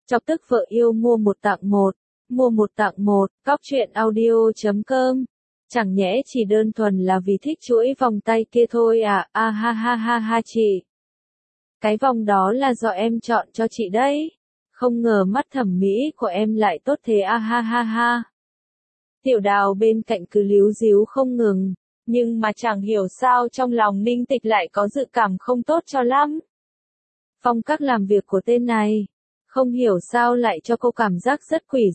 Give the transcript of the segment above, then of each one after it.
Chọc tức vợ yêu mua một tặng một. Mua một tặng một, cóc truyện audio.com. Chẳng nhẽ chỉ đơn thuần là vì thích chuỗi vòng tay kia thôi à, ha ha ha ha chị. Cái vòng đó là do em chọn cho chị đấy. Không ngờ mắt thẩm mỹ của em lại tốt thế ha ha ha. Tiểu Đào bên cạnh cứ líu díu không ngừng, nhưng mà chẳng hiểu sao trong lòng Ninh Tịch lại có dự cảm không tốt cho lắm. Phong cách làm việc của tên này, không hiểu sao lại cho cô cảm giác rất quỷ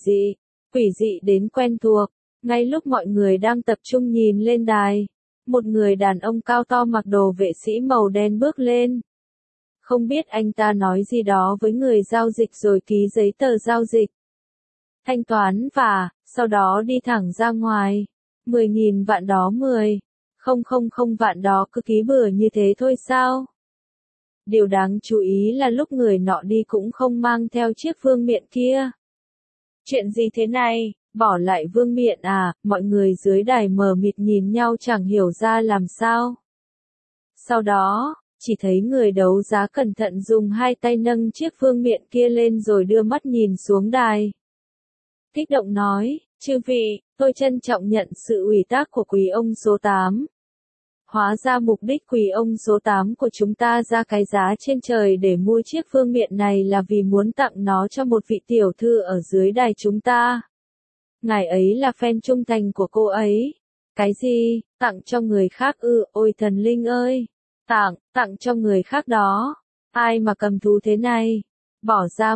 dị đến quen thuộc. Ngay lúc mọi người đang tập trung nhìn lên đài, một người đàn ông cao to mặc đồ vệ sĩ màu đen bước lên. Không biết anh ta nói gì đó với người giao dịch rồi ký giấy tờ giao dịch, thanh toán và, sau đó đi thẳng ra ngoài. 10.000 vạn đó 10,000 vạn đó cứ ký bừa như thế thôi sao? Điều đáng chú ý là lúc người nọ đi cũng không mang theo chiếc vương miện kia. Chuyện gì thế này, bỏ lại vương miện à? Mọi người dưới đài mờ mịt nhìn nhau chẳng hiểu ra làm sao. Sau đó, chỉ thấy người đấu giá cẩn thận dùng hai tay nâng chiếc vương miện kia lên rồi đưa mắt nhìn xuống đài. Kích động nói, chư vị, tôi trân trọng nhận sự ủy thác của quý ông số 8. Hóa ra mục đích quý ông số 8 của chúng ta ra cái giá trên trời để mua chiếc vương miện này là vì muốn tặng nó cho một vị tiểu thư ở dưới đài chúng ta. Ngài ấy là fan trung thành của cô ấy. Cái gì, tặng cho người khác ư? Ôi thần linh ơi! Tặng cho người khác đó. Ai mà cầm thú thế này? Bỏ ra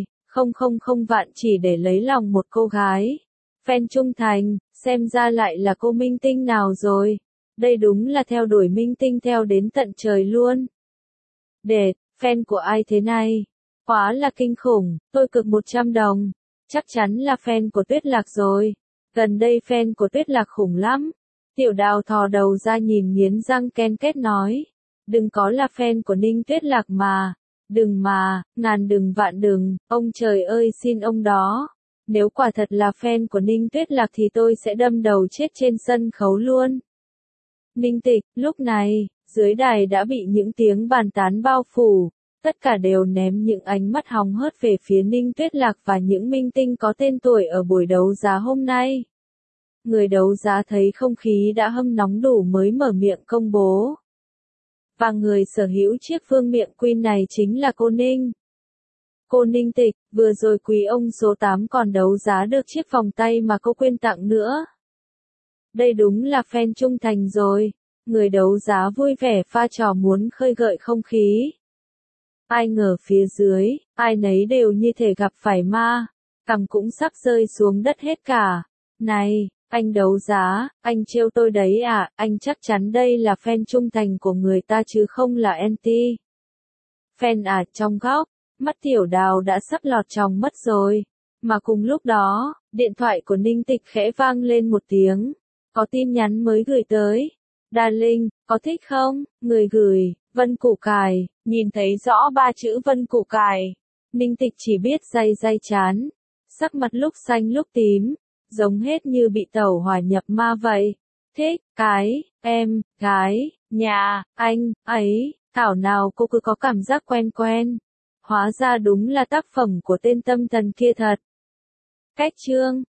10,000 vạn chỉ để lấy lòng một cô gái. Fan trung thành, xem ra lại là cô minh tinh nào rồi. Đây đúng là theo đuổi minh tinh theo đến tận trời luôn. Đệt, fan của ai thế này? Quá là kinh khủng, tôi cực 100 đồng. Chắc chắn là fan của Tuyết Lạc rồi. Gần đây fan của Tuyết Lạc khủng lắm. Tiểu Đào thò đầu ra nhìn nghiến răng ken kết nói. Đừng có là fan của Ninh Tuyết Lạc mà. Đừng mà, ngàn đừng vạn đừng, ông trời ơi xin ông đó. Nếu quả thật là fan của Ninh Tuyết Lạc thì tôi sẽ đâm đầu chết trên sân khấu luôn. Ninh Tịch, lúc này, dưới đài đã bị những tiếng bàn tán bao phủ, tất cả đều ném những ánh mắt hóng hớt về phía Ninh Tuyết Lạc và những minh tinh có tên tuổi ở buổi đấu giá hôm nay. Người đấu giá thấy không khí đã hâm nóng đủ mới mở miệng công bố. Và người sở hữu chiếc vương miện Queen này chính là cô Ninh. Cô Ninh Tịch, vừa rồi quý ông số 8 còn đấu giá được chiếc vòng tay mà cô quên tặng nữa. Đây đúng là fan trung thành rồi. Người đấu giá vui vẻ pha trò muốn khơi gợi không khí. Ai ngờ phía dưới, ai nấy đều như thể gặp phải ma. Cằm cũng sắp rơi xuống đất hết cả. Này, anh đấu giá, anh trêu tôi đấy à? Anh chắc chắn đây là fan trung thành của người ta chứ không là anti. Fan à? Trong góc, mắt Tiểu Đào đã sắp lọt trong mất rồi. Mà cùng lúc đó, điện thoại của Ninh Tịch khẽ vang lên một tiếng. Có tin nhắn mới gửi tới. Darling, có thích không? Người gửi, Vân Củ Cải. Nhìn thấy rõ 3 chữ Vân Củ Cải. Ninh Tịch chỉ biết day chán. Sắc mặt lúc xanh lúc tím. Giống hết như bị tẩu hỏa nhập ma vậy. Thích, cái, em, gái, nhà, anh, ấy. Thảo nào cô cứ có cảm giác quen. Hóa ra đúng là tác phẩm của tên tâm thần kia thật. Cách chương